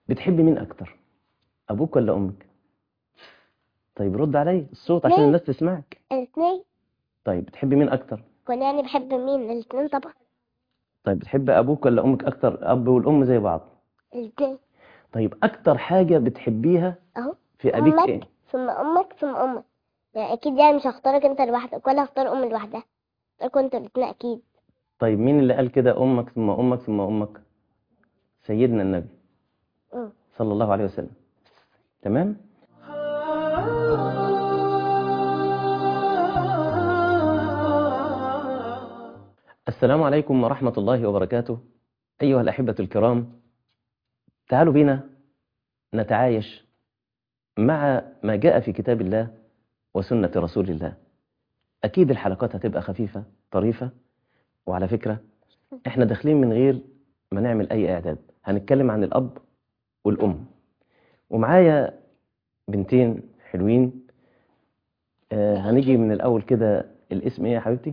بتحبي مين اكتر، ابوك ولا امك؟ طيب رد علي الصوت عشان الاثنين. الناس تسمعك. الاثنين. طيب بتحبي مين اكتر؟ وانا يعني بحب مين؟ الاثنين طبعا. طيب بتحبي ابوك ولا امك اكتر؟ اب والام زي بعض. الاثنين. طيب اكتر حاجة بتحبيها اهو. في ابيك امك ايه؟ ثم امك ثم امك. يعني اكيد يعني مش هختارك انت لوحدك ولا هختار ام لوحدها، هختاركوا انتوا الاثنين اكيد. طيب مين اللي قال كده امك ثم امك ثم امك؟ سيدنا النبي مم. صلى الله عليه وسلم. تمام. السلام عليكم ورحمة الله وبركاته. أيها الأحبة الكرام، تعالوا بنا نتعايش مع ما جاء في كتاب الله وسنة رسول الله. أكيد الحلقات هتبقى خفيفة طريفة، وعلى فكرة إحنا داخلين من غير ما نعمل أي إعداد. هنتكلم عن الأب والأم، ومعايا بنتين حلوين. هنيجي من الأول كده. الاسم إيه يا حبيبتي؟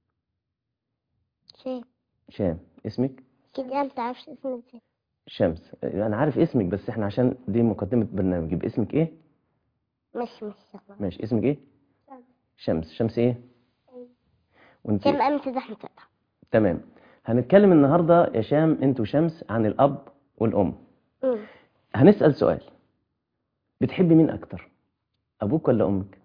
شيء. شام. اسمك؟ اكيد يعني متعرفش اسمي ازاي. شمس. أنا عارف اسمك، بس إحنا عشان دي مقدمة برنامج. يبقى اسمك إيه؟ مش شغلة. ماشي، اسمك إيه؟ شمس. شمس إيه؟ وأنت؟ شام امس زحمة فتح. تمام. هنتكلم النهاردة يا شام أنت وشمس عن الأب والأم. هنسأل سؤال: بتحبي مين أكتر، أبوك ولا أمك؟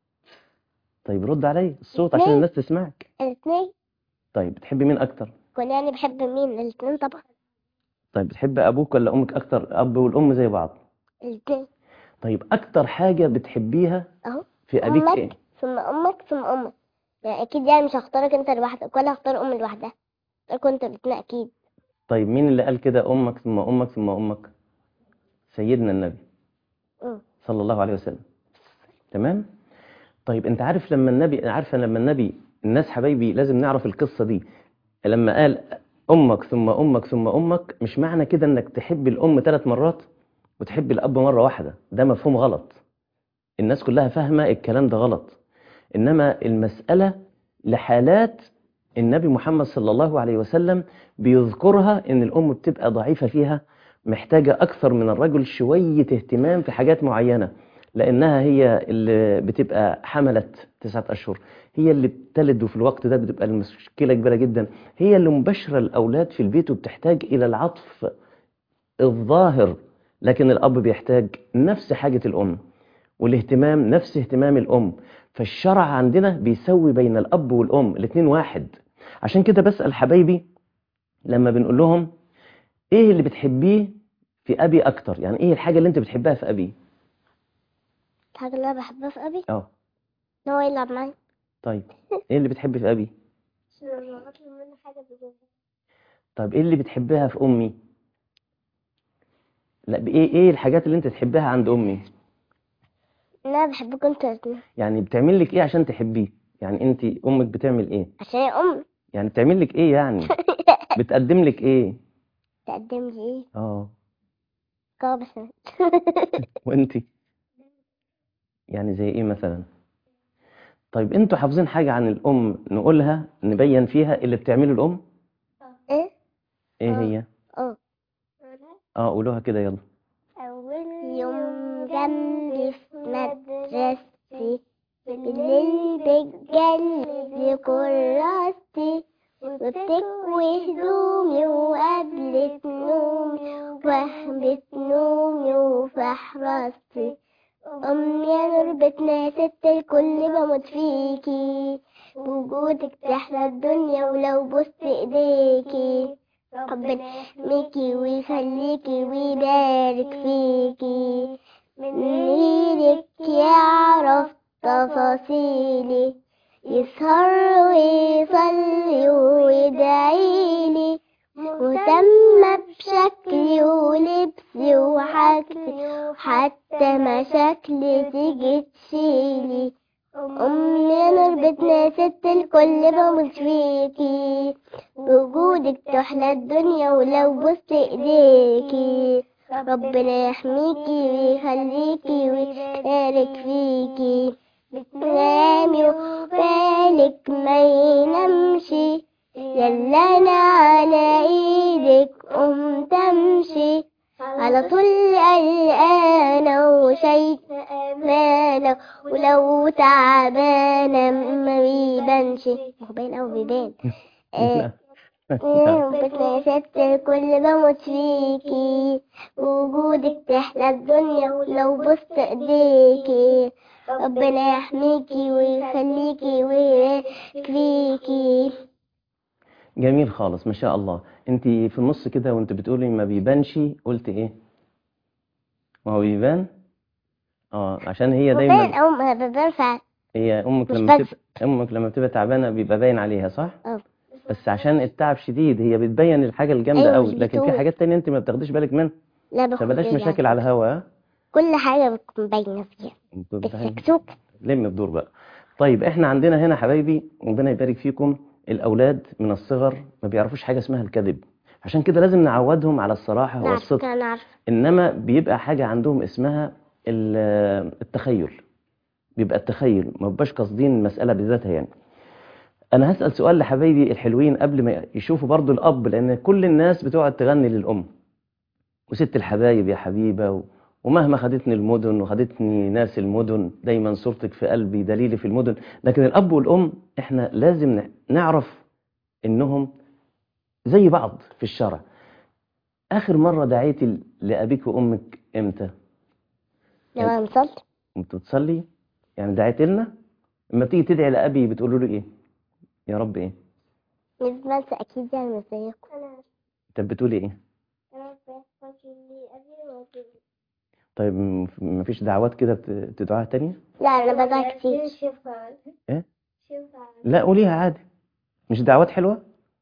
طيب رد علي الصوت عشان الاثنين. الناس تسمعك. الاثنين. طيب بتحبي مين أكتر؟ وانا يعني بحب مين؟ الاثنين طبعا. طيب بتحبي أبوك ولا أمك أكتر؟ أب والأم زي بعض. الاثنين. طيب أكتر حاجة بتحبيها اهو. في أبيك إيه؟ امك ثم امك ثم امك. يعني اكيد يعني مش هختارك انت لوحدك ولا هختار ام لوحدها، هختاركوا انتوا الاثنين اكيد. طيب مين اللي قال كده أمك ثم أمك ثم أمك؟ سيدنا النبي مم. صلى الله عليه وسلم. تمام. طيب أنت عارف لما النبي، عارفة لما النبي، الناس حبايبي لازم نعرف القصة دي، لما قال أمك ثم أمك ثم أمك، مش معنى كده إنك تحب الأم 3 مرات وتحب الأب مرة واحدة. ده مفهوم غلط. الناس كلها فاهمة الكلام ده غلط. إنما المسألة لحالات النبي محمد صلى الله عليه وسلم بيذكرها، إن الأم بتبقى ضعيفة فيها، محتاجة أكثر من الرجل شوية اهتمام في حاجات معينة، لأنها هي اللي بتبقى حملت 9 أشهر، هي اللي بتلد، وفي الوقت ده بتبقى المشكلة كبيرة جدا، هي اللي مبشرة الأولاد في البيت وبتحتاج إلى العطف الظاهر. لكن الأب بيحتاج نفس حاجة الأم، والاهتمام نفس اهتمام الأم. فالشرع عندنا بيسوي بين الأب والأم، الاتنين واحد. عشان كده بسأل حبايبي لما بنقول لهم ايه اللي بتحبيه في أبي أكتر، يعني ايه الحاجة اللي انت بتحبها في أبي؟ الحاجة اللي انا بحبها في ابي اه. ان هو يلعب معايا. طيب ايه اللي بتحبي في أبي؟ عشان لما بطلب منه حاجة بيجيبها. طيب ايه اللي بتحبها في أمي؟ لا، ايه الحاجات اللي انت تحبها عند أمي؟ ان انا بحبكم انتوا الاثنين. يعني بتعمل لك ايه عشان تحبيه؟ يعني انت أمك بتعمل ايه؟ عشان هي ام. يعني بتعمل لك ايه يعني؟ بتقدم لك ايه؟ تقدم لي ايه؟ اه. بس. وانت يعني زي ايه مثلا؟ طيب انتوا حافظين حاجة عن الأم نقولها نبين فيها اللي بتعمله الأم؟ ايه؟ ايه هي؟ اه. قولوها كده يلا. أول يوم جنبي في مدرستي، بالليل بتجلي كراستي، وبتكوي هدومي وقبلت نومي وهبت نومي وفحرستي. أمي يا نور بيتنا ست الكل بموت فيكي، بوجودك تحلى الدنيا ولو بوست ايديكي. ربنا يحميكي ويخليكي ويبارك فيكي، من ايدك يعرف تفاصيلي، يسهر ويصلي ويدعيلي، مهتمة بشكلي ولبسي وحاجتي وحتى مشاكلي تيجي تشيلي. أمي نور بيتنا ست الكل بموت فيكي، بوجودك تحلى الدنيا ولو بوست ايديكي. ربنا يحميكي ويخليكي ويبارك فيكي، بتنامي وبالك ما ينامشي، يلا انا على ايدك قمت امشي، على على طول قلقانة وشايفانة، ولو تعبانة ما بيبانش. هو باين أو بيبان. لا. بس يا ست الكل بموت فيكي، وجودك تحلى الدنيا ولو بصت ايديكي. ربنا يحميكي ويخليكي ويكفيكي. جميل خالص، ما شاء الله. انت في النص كده وانت بتقولي ما بيبانش، قلت ايه؟ ما هو بيبان. عشان هي بيبان دايما أو ما بيبان فعلا. هي مش بس. امك لما بتبقى تعبانه بيبقى باين عليها، صح؟ اه. بس عشان التعب شديد هي بتبين الحاجه الجامده أيوة، مش قوي، لكن في بتقول. حاجات تانية انت ما بتاخديش بالك منها. لا، باخد فبلاش بالي مشاكل على على فكرة. الهوا، ها؟ كل حاجة بتكون باينة فيها انتوا بالسكسوكة. لم الدور بقى. طيب احنا عندنا هنا حبايبي، ربنا يبارك فيكم، الاولاد من الصغر ما بيعرفوش حاجه اسمها الكذب، عشان كده لازم نعودهم على الصراحه لا، على والصدق. فكرة أنا عارفة. انما بيبقى حاجه عندهم اسمها التخيل. بيبقى التخيل، ما بيبقاش قاصدين المساله بذاتها يعني. انا هسال سؤال لحبايبي الحلوين قبل ما يشوفوا برضو الاب، لان كل الناس بتقعد تغني للام وست الحبايب يا حبيبه ومهما خدتني المدن وخدتني ناس المدن، دايما صورتك في قلبي دليلي في المدن. لكن الاب والام احنا لازم نعرف انهم زي بعض في الشرع. اخر مره دعيتي لابيك وامك امتى؟ لما نصلي. انت بتصلي يعني دعيت لنا؟ لما بتيجي تدعي لابي بتقولوا له ايه؟ يا رب ايه؟ مش بنسى أكيد يعني، مش زيكم. طب بتقولي ايه؟ طيب مفيش دعوات كده بتدعوها تانية؟ لا، أنا بدعي كتير. ايه؟ لا قوليها عادي، مش دعوات حلوة؟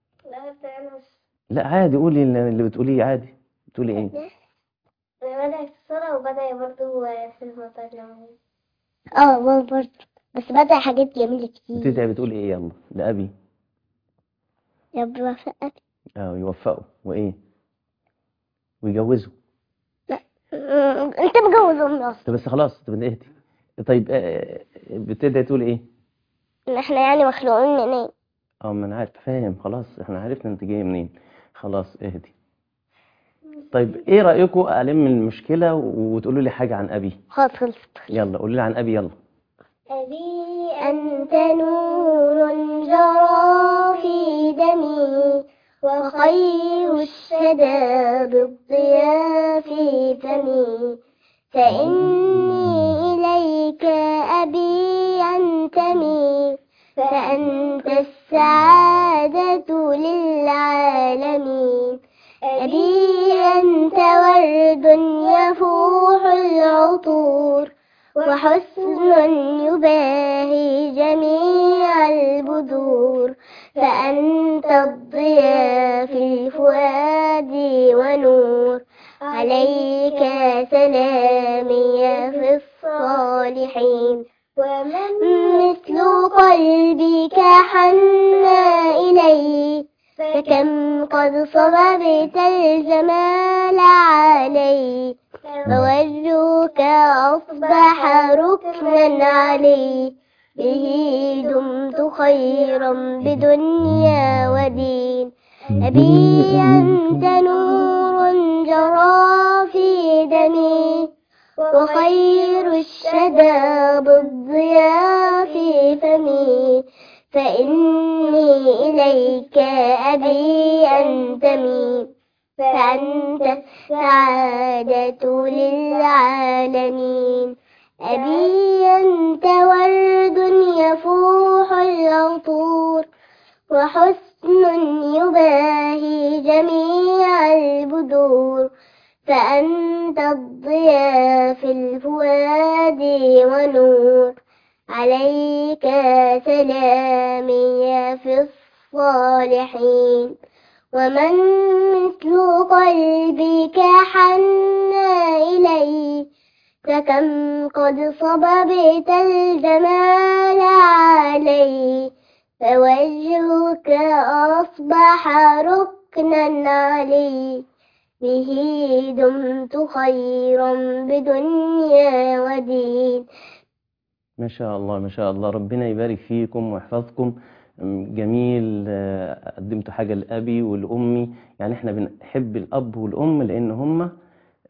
لا عادي، قولي اللي بتقوليه عادي. بتقولي ايه؟ بدأ في الصلاة وبدأ برضو في المطر. برضو. بس بدأ حاجات جميلة كتير. بتدعي بتقولي ايه يلا لأبي؟ يا رب يوفقك. يوفقه وايه؟ ويجوزه. لا. انت مجوز امي اصلا. طب بس خلاص، طب اهدي. طيب بتدعي تقول ايه؟ ان احنا يعني مخلوقين من ايه؟ ما انا عارف، فاهم، خلاص احنا عرفنا انت جاي منين. خلاص اهدي. طيب ايه رأيكم ألم المشكلة وتقولوا لي حاجة عن أبي؟ خلصت. يلا قولوا لي عن أبي يلا. أبي أنت نور جرى في دمي، وخير الشباب الضياء في فمي، فإني إليك أبي أنتمي، فأنت السعادة للعالمين. أبي أنت ورد يفوح العطور، وحسن يباهي جميع البذور، فأنت الضياء في الفؤاد ونور، عليك سلامي في الصالحين. ومن مثل قلبك حنى إلي، فكم قد صببت الجمال علي، فوجهك أصبح ركنا علي، به دمت خيرا بدنيا ودين. أبي أنت نور جرى في دمي، وخير الشباب الضياء في فمي، فإني إليك أبي أنتمي، فأنت السعادة للعالمين. أبي أنت ورد يفوح العطور، وحسن يباهي جميع البذور، فأنت الضياء في الفؤاد ونور، عليك سلامي في الصالحين. ومن مثل قلبك حنى إلي، فكم قد صببت الجمال علي، فوجهك أصبح ركنا علي، به دمت خيرا بدنيا ودين. ما شاء الله ما شاء الله، ربنا يبارك فيكم ويحفظكم. جميل. قدمتوا حاجة لأبي ولأمي، يعني احنا بنحب الأب والأم لأن هم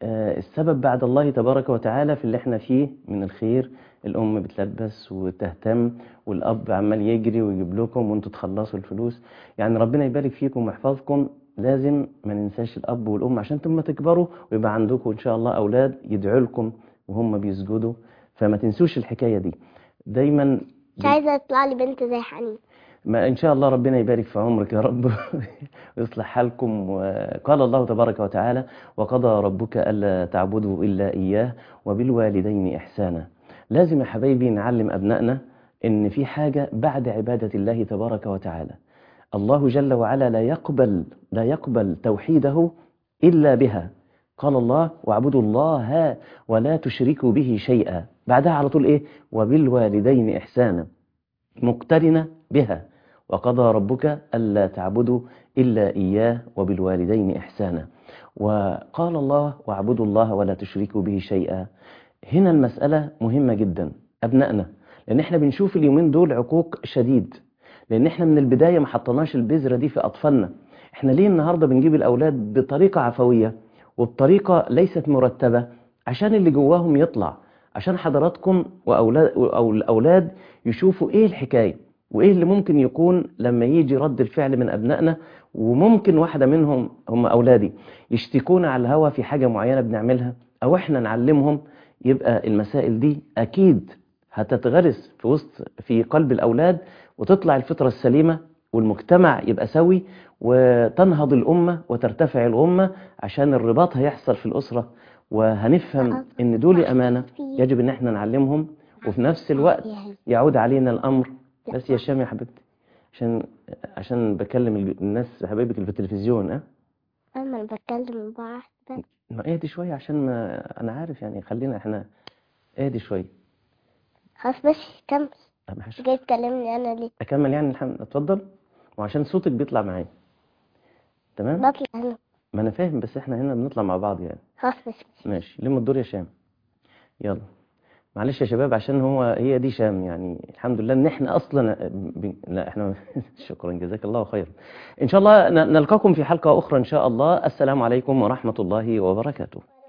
السبب بعد الله تبارك وتعالى في اللي احنا فيه من الخير. الأم بتلبس وتهتم، والأب عمال يجري ويجيب لكم وانتوا تخلصوا الفلوس. يعني ربنا يبارك فيكم ويحفظكم. لازم ما ننساش الأب والأم عشان ثم تكبروا ويبقى عندكم إن شاء الله أولاد يدعوا لكم وهم بيسجدوا. فما تنسوش الحكاية دي دايما. مش عايزة يطلع لي بنت زي حنين. ما إن شاء الله ربنا يبارك في عمرك يا رب ويصلح حالكم. وقال الله تبارك وتعالى: وقضى ربك ألا تعبدوا إلا إياه وبالوالدين إحسانا. لازم يا حبايبي نعلم أبنائنا إن في حاجة بعد عبادة الله تبارك وتعالى. الله جل وعلا لا يقبل توحيده إلا بها. قال الله: واعبدوا الله ولا تشركوا به شيئا. بعدها على طول إيه؟ وبالوالدين إحسانا، مقترنة بها. وقضى ربك ألا تعبدوا إلا إياه وبالوالدين إحسانا. وقال الله: واعبدوا الله ولا تشركوا به شيئا. هنا المسألة مهمة جدا أبنائنا، لأن احنا بنشوف اليومين دول عقوق شديد، لأن احنا من البداية ما حطناش البذرة دي في أطفالنا. احنا ليه النهاردة بنجيب الأولاد بطريقة عفوية وبطريقة ليست مرتبة؟ عشان اللي جواهم يطلع، عشان حضراتكم أو الأولاد يشوفوا إيه الحكاية وإيه اللي ممكن يكون لما يجي رد الفعل من أبنائنا. وممكن واحدة منهم، هم أولادي، يشتكونا على الهوا في حاجة معينة بنعملها أو إحنا نعلمهم. يبقى المسائل دي أكيد هتتغرس في قلب الأولاد، وتطلع الفطرة السليمة، والمجتمع يبقى سوي، وتنهض الأمة وترتفع الأمة، عشان الرباط هيحصل في الأسرة. وهنفهم إن دول أمانة يجب إن إحنا نعلمهم، وفي نفس الوقت يعود علينا الأمر. بس يا شام يا حبيبتي، عشان بكلم الناس حبايبك اللي في التلفزيون. أنا بتكلم بعض بس. ما اهدي شوية، عشان ما أنا عارف يعني. خلينا إحنا اهدي شوية. خلاص ماشي كمل. جاي تكلمني أنا ليه؟ أكمل يعني. اتفضل. وعشان صوتك بيطلع معايا. تمام؟ بطلع أنا. ما أنا فاهم، بس إحنا هنا بنطلع مع بعض يعني. خلاص ماشي. لم الدور يا شام. يلا معلش يا شباب، عشان هي دي شام يعني. الحمد لله ان احنا اصلا لا احنا شكرا جزاك الله خيرا. ان شاء الله نلقاكم في حلقة اخرى ان شاء الله. السلام عليكم ورحمة الله وبركاته.